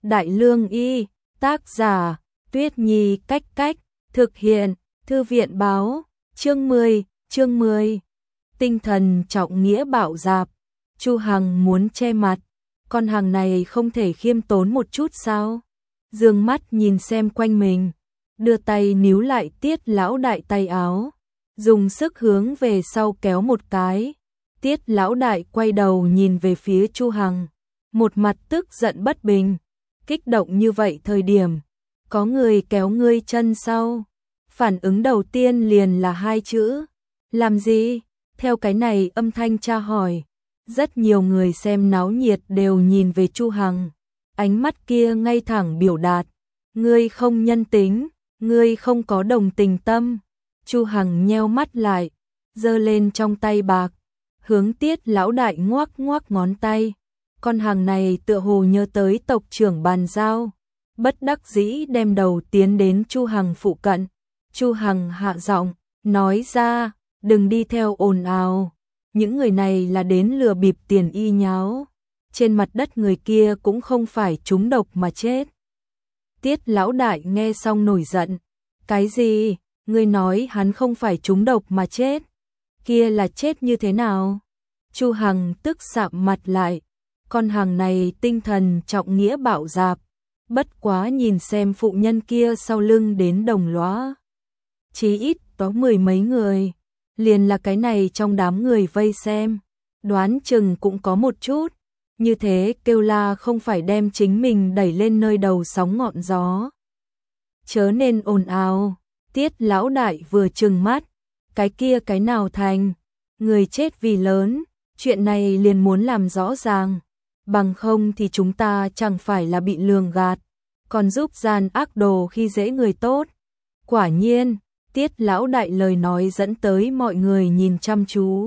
Đại Lương Y, tác giả, Tuyết Nhi Cách Cách, thực hiện, Thư viện báo, chương 10, tinh thần trọng nghĩa bạo dạp, Chu Hằng muốn che mặt, con hàng này không thể khiêm tốn một chút sao? Dương mắt nhìn xem quanh mình, đưa tay níu lại Tiết lão đại tay áo, dùng sức hướng về sau kéo một cái. Tiết lão đại quay đầu nhìn về phía Chu Hằng, một mặt tức giận bất bình, kích động như vậy thời điểm, có người kéo ngươi chân sau. Phản ứng đầu tiên liền là hai chữ, làm gì? Theo cái này âm thanh tra hỏi, rất nhiều người xem náo nhiệt đều nhìn về Chu Hằng, ánh mắt kia ngay thẳng biểu đạt, ngươi không nhân tính, ngươi không có đồng tình tâm. Chu Hằng nheo mắt lại, giơ lên trong tay bạc, hướng Tiết lão đại ngoắc ngoắc ngón tay. Con hàng này tựa hồ nhớ tới tộc trưởng bàn giao, bất đắc dĩ đem đầu tiến đến Chu Hằng phụ cận. Chu Hằng hạ giọng, nói ra, đừng đi theo ồn ào, những người này là đến lừa bịp tiền y nháo, trên mặt đất người kia cũng không phải trúng độc mà chết. Tiết lão đại nghe xong nổi giận, cái gì, ngươi nói hắn không phải trúng độc mà chết, kia là chết như thế nào? Chu Hằng tức sạm mặt lại, con hàng này tinh thần trọng nghĩa bạo dạp, bất quá nhìn xem phụ nhân kia sau lưng đến đồng lóa. Chí ít có 10 mấy người, liền là cái này trong đám người vây xem, đoán chừng cũng có một chút, như thế kêu la không phải đem chính mình đẩy lên nơi đầu sóng ngọn gió. Chớ nên ồn ào, Tiết lão đại vừa trừng mắt, cái kia cái nào thành, người chết vì lớn, chuyện này liền muốn làm rõ ràng, bằng không thì chúng ta chẳng phải là bị lường gạt, còn giúp gian ác đồ khi dễ người tốt. Quả nhiên, Tiết lão đại lời nói dẫn tới mọi người nhìn chăm chú.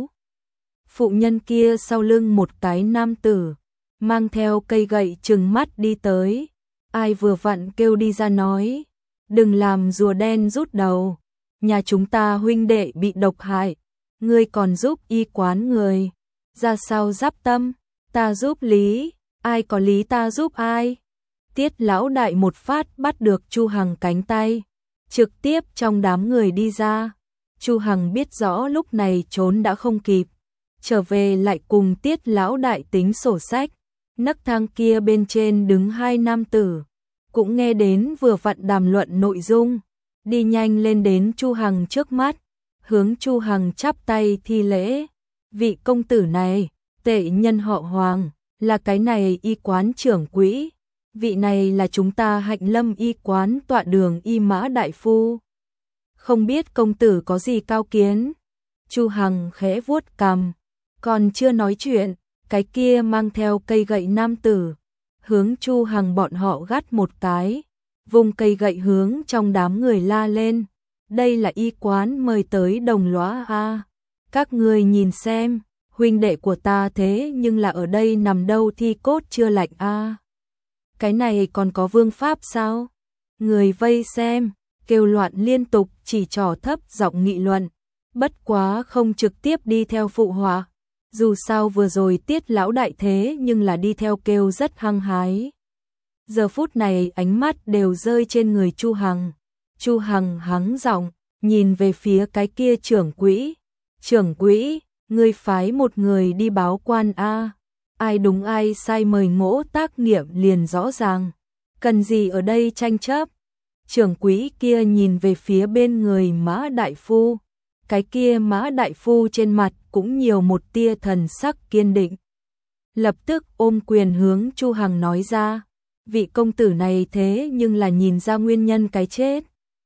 Phụ nhân kia sau lưng một cái nam tử, mang theo cây gậy trừng mắt đi tới, ai vừa vặn kêu đi ra nói, đừng làm rùa đen rút đầu, nhà chúng ta huynh đệ bị độc hại, ngươi còn giúp y quán người, ra sao giáp tâm, ta giúp lý, ai có lý ta giúp ai. Tiết lão đại một phát bắt được Chu Hằng cánh tay, trực tiếp trong đám người đi ra. Chu Hằng biết rõ lúc này trốn đã không kịp, trở về lại cùng Tiết lão đại tính sổ sách. Nấc thang kia bên trên đứng hai nam tử, cũng nghe đến vừa vặn đàm luận nội dung, đi nhanh lên đến Chu Hằng trước mắt, hướng Chu Hằng chắp tay thi lễ. Vị công tử này, tệ nhân họ Hoàng, là cái này y quán trưởng quỹ, vị này là chúng ta Hạnh Lâm y quán tọa đường y mã đại phu. Không biết công tử có gì cao kiến? Chu Hằng khẽ vuốt cằm, còn chưa nói chuyện, cái kia mang theo cây gậy nam tử, hướng Chu Hằng bọn họ gắt một cái, vùng cây gậy hướng trong đám người la lên, đây là y quán mời tới đồng lóa a, các người nhìn xem, huynh đệ của ta thế nhưng là ở đây nằm đâu thi cốt chưa lạnh a. Cái này còn có vương pháp sao? Người vây xem, kêu loạn liên tục, chỉ trỏ thấp giọng nghị luận, bất quá không trực tiếp đi theo phụ họa. Dù sao vừa rồi Tiết lão đại thế nhưng là đi theo kêu rất hăng hái. Giờ phút này ánh mắt đều rơi trên người Chu Hằng. Chu Hằng hắng giọng, nhìn về phía cái kia trưởng quỹ. Trưởng quỹ, ngươi phái một người đi báo quan a. Ai đúng ai sai mời ngỗ tác nghiệm liền rõ ràng. Cần gì ở đây tranh chấp? Trưởng quỹ kia nhìn về phía bên người Mã đại phu. Cái kia Mã đại phu trên mặt cũng nhiều một tia thần sắc kiên định. Lập tức ôm quyền hướng Chu Hằng nói ra, vị công tử này thế nhưng là nhìn ra nguyên nhân cái chết.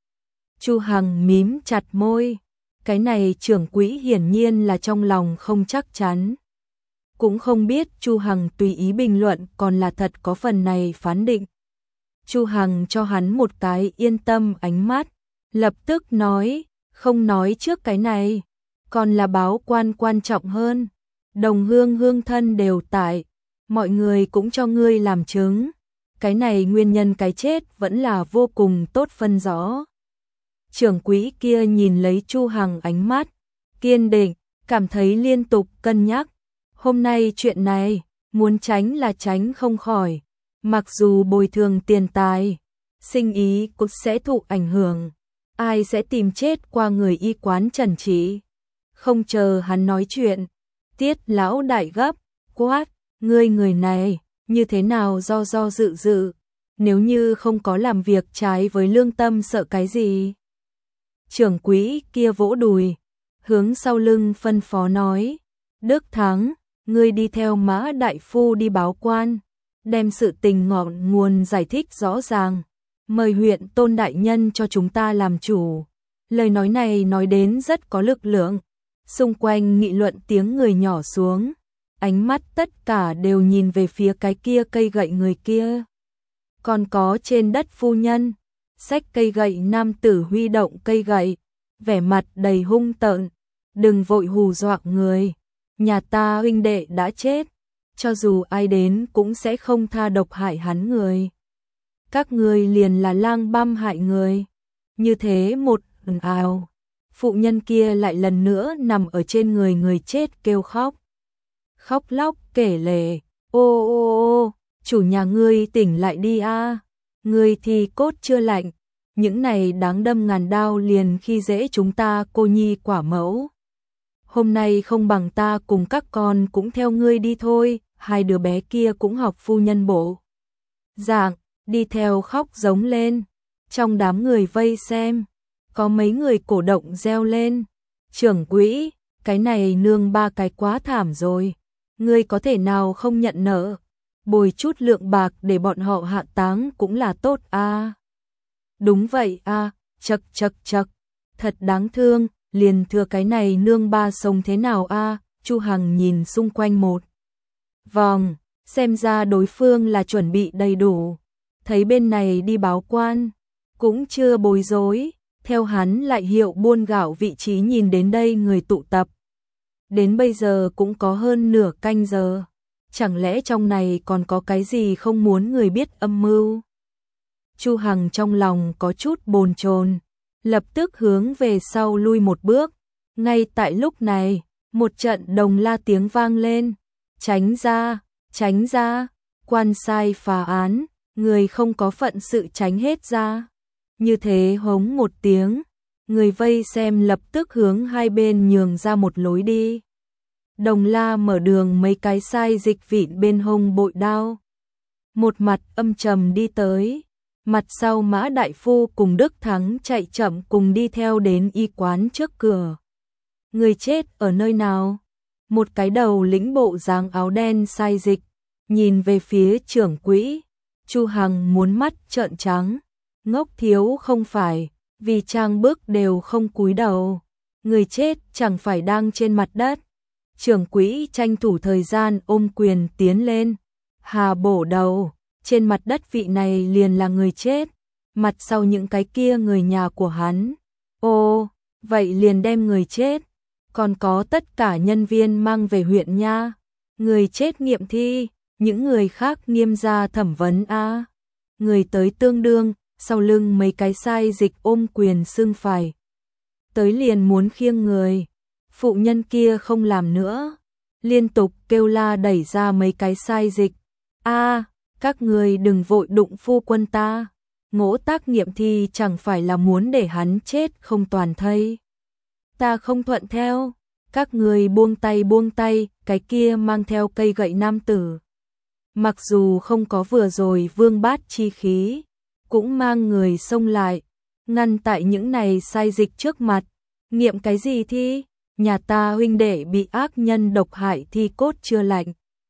Chu Hằng mím chặt môi, cái này trưởng quỹ hiển nhiên là trong lòng không chắc chắn. Cũng không biết Chu Hằng tùy ý bình luận còn là thật có phần này phán định. Chu Hằng cho hắn một cái yên tâm ánh mắt, lập tức nói, không nói trước cái này, còn là báo quan quan trọng hơn. Đồng hương hương thân đều tại, mọi người cũng cho ngươi làm chứng. Cái này nguyên nhân cái chết vẫn là vô cùng tốt phân rõ. Trưởng quỹ kia nhìn lấy Chu Hằng ánh mắt, kiên định, cảm thấy liên tục cân nhắc. Hôm nay chuyện này, muốn tránh là tránh không khỏi. Mặc dù bồi thường tiền tài, sinh ý cũng sẽ thụ ảnh hưởng, ai sẽ tìm chết qua người y quán Trần Chỉ. Không chờ hắn nói chuyện, Tiết lão đại gấp, quát, ngươi người này, như thế nào do dự, nếu như không có làm việc trái với lương tâm sợ cái gì. Trưởng quỹ kia vỗ đùi, hướng sau lưng phân phó nói, Đức Thắng, ngươi đi theo Mã đại phu đi báo quan, đem sự tình ngọn nguồn giải thích rõ ràng, mời huyện Tôn đại nhân cho chúng ta làm chủ. Lời nói này nói đến rất có lực lượng, xung quanh nghị luận tiếng người nhỏ xuống, ánh mắt tất cả đều nhìn về phía cái kia cây gậy người kia. Còn có trên đất phu nhân, xách cây gậy nam tử huy động cây gậy, vẻ mặt đầy hung tợn, đừng vội hù dọa người, nhà ta huynh đệ đã chết, cho dù ai đến cũng sẽ không tha độc hại hắn người. Các ngươi liền là lang băm hại người. Như thế một ồn ào, phụ nhân kia lại lần nữa nằm ở trên người người chết kêu khóc. Khóc lóc kể lể, ô, chủ nhà ngươi tỉnh lại đi a, ngươi thì cốt chưa lạnh, những này đáng đâm ngàn đao liền khi dễ chúng ta cô nhi quả mẫu. Hôm nay không bằng ta cùng các con cũng theo ngươi đi thôi, hai đứa bé kia cũng học phu nhân bộ dạng, đi theo khóc giống lên. Trong đám người vây xem, có mấy người cổ động reo lên, trưởng quỹ, cái này nương ba cái quá thảm rồi, ngươi có thể nào không nhận nợ, bồi chút lượng bạc để bọn họ hạ táng cũng là tốt a. Đúng vậy a, chậc, thật đáng thương, liền thừa cái này nương ba sống thế nào a. Chu Hằng nhìn xung quanh một vòng, xem ra đối phương là chuẩn bị đầy đủ, thấy bên này đi báo quan, cũng chưa bối rối, theo hắn lại hiệu buôn gạo vị trí nhìn đến đây người tụ tập. Đến bây giờ cũng có hơn nửa canh giờ, chẳng lẽ trong này còn có cái gì không muốn người biết âm mưu? Chu Hằng trong lòng có chút bồn chồn, lập tức hướng về sau lui một bước. Ngay tại lúc này, một trận đồng la tiếng vang lên, tránh ra, quan sai phá án, người không có phận sự tránh hết ra. Như thế hống một tiếng, người vây xem lập tức hướng hai bên nhường ra một lối đi. Đồng la mở đường mấy cái sai dịch vịn bên hông bội đao. Một mặt âm trầm đi tới, mặt sau Mã đại phu cùng Đức Thắng chạy chậm cùng đi theo đến y quán trước cửa. Người chết ở nơi nào? Một cái đầu lĩnh bộ dáng áo đen sai dịch, nhìn về phía trưởng quỹ. Chu Hằng muốn mắt trợn trắng, ngốc thiếu không phải, vì trang bước đều không cúi đầu. Người chết chẳng phải đang trên mặt đất. Trưởng quỹ tranh thủ thời gian ôm quyền tiến lên, hà bổ đầu, trên mặt đất vị này liền là người chết, mặt sau những cái kia người nhà của hắn. Ô, vậy liền đem người chết, còn có tất cả nhân viên mang về huyện nha. Người chết nghiệm thi, những người khác nghiêm ra thẩm vấn a. Người tới tương đương, sau lưng mấy cái sai dịch ôm quyền xưng phải. Tới liền muốn khiêng người, phụ nhân kia không làm nữa, liên tục kêu la đẩy ra mấy cái sai dịch. A, các người đừng vội đụng phu quân ta, ngỗ tác nghiệm thi chẳng phải là muốn để hắn chết không toàn thây. Ta không thuận theo, các người buông tay, cái kia mang theo cây gậy nam tử. Mặc dù không có vừa rồi vương bát chi khí, cũng mang người xông lại, ngăn tại những này sai dịch trước mặt. Nghiệm cái gì thi? Nhà ta huynh đệ bị ác nhân độc hại thi cốt chưa lạnh.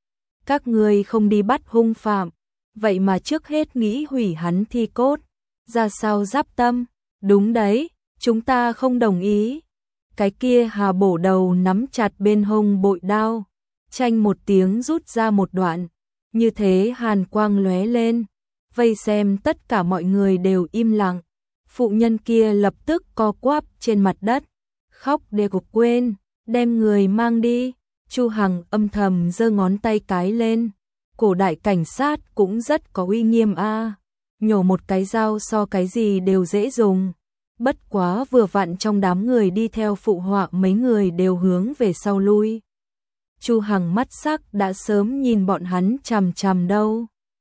Các ngươi không đi bắt hung phạm, vậy mà trước hết nghĩ hủy hắn thi cốt. Ra sao giáp tâm? Đúng đấy, chúng ta không đồng ý. Cái kia hà bổ đầu nắm chặt bên hông bội đao, chanh một tiếng rút ra một đoạn. Như thế hàn quang lóe lên, vây xem tất cả mọi người đều im lặng. Phụ nhân kia lập tức co quắp trên mặt đất, khóc để gục quên, đem người mang đi. Chu Hằng âm thầm giơ ngón tay cái lên, cổ đại cảnh sát cũng rất có uy nghiêm a, nhổ một cái dao so cái gì đều dễ dùng. Bất quá vừa vặn trong đám người đi theo phụ họa mấy người đều hướng về sau lui. Chu Hằng mắt sắc đã sớm nhìn bọn hắn chằm chằm đâu.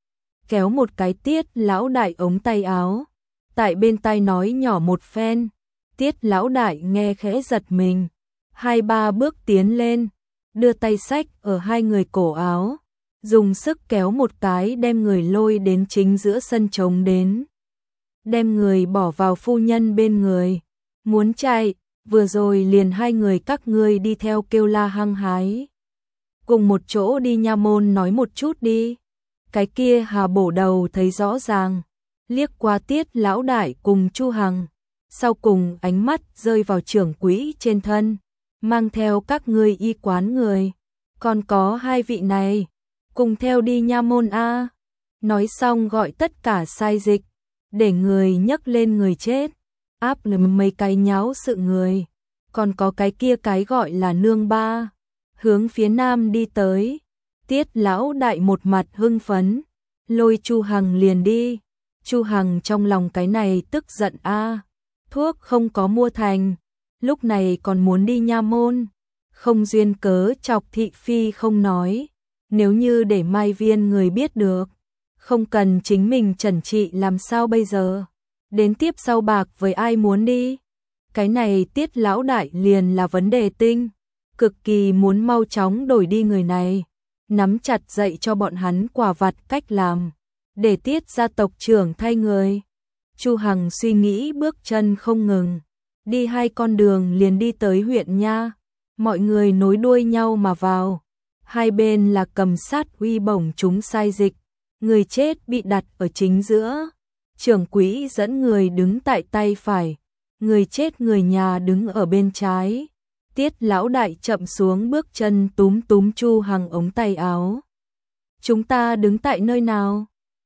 kéo một cái Tiết lão đại ống tay áo, tại bên tai nói nhỏ một phen. Tiết lão đại nghe khẽ giật mình, 2-3 bước tiến lên, đưa tay xách ở hai người cổ áo, dùng sức kéo một cái đem người lôi đến chính giữa sân trống đến. Đem người bỏ vào phu nhân bên người, muốn chạy, vừa rồi liền hai người các ngươi đi theo kêu la hăng hái. Cùng một chỗ đi nha môn nói một chút đi. Cái kia Hà Bổ Đầu thấy rõ ràng, liếc qua Tiết lão đại cùng Chu Hằng, sau cùng ánh mắt rơi vào trưởng quỹ trên thân, mang theo các ngươi y quán người, còn có hai vị này, cùng theo đi nha môn a. Nói xong gọi tất cả sai dịch, để người nhấc lên người chết, áp lên mấy cái nháo sự người, còn có cái kia cái gọi là nương ba, hướng phía nam đi tới. Tiết lão đại một mặt hưng phấn, lôi Chu Hằng liền đi. Chu Hằng trong lòng cái này tức giận a, thuốc không có mua thành, lúc này còn muốn đi nha môn, không duyên cớ chọc thị phi không nói, nếu như để Mai Viên người biết được, không cần chính mình trần trị làm sao bây giờ, đến tiếp sau bạc với ai muốn đi. Cái này Tiết lão đại liền là vấn đề tinh, cực kỳ muốn mau chóng đổi đi người này, nắm chặt dạy cho bọn hắn quả vặt cách làm, để Tiết gia tộc trưởng thay người. Chu Hằng suy nghĩ bước chân không ngừng, đi 2 con đường liền đi tới huyện nha, mọi người nối đuôi nhau mà vào, hai bên là cầm sát uy bổng chúng sai dịch, người chết bị đặt ở chính giữa, trưởng quỹ dẫn người đứng tại tay phải, người chết người nhà đứng ở bên trái. Tiết lão đại chậm xuống bước chân túm túm Chu Hằng ống tay áo. Chúng ta đứng tại nơi nào?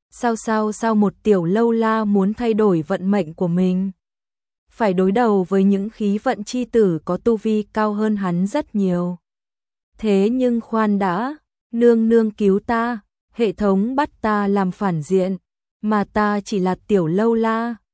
Sao một tiểu lâu la muốn thay đổi vận mệnh của mình? Phải đối đầu với những khí vận chi tử có tu vi cao hơn hắn rất nhiều. Thế nhưng khoan đã, nương nương cứu ta, hệ thống bắt ta làm phản diện, mà ta chỉ là tiểu lâu la,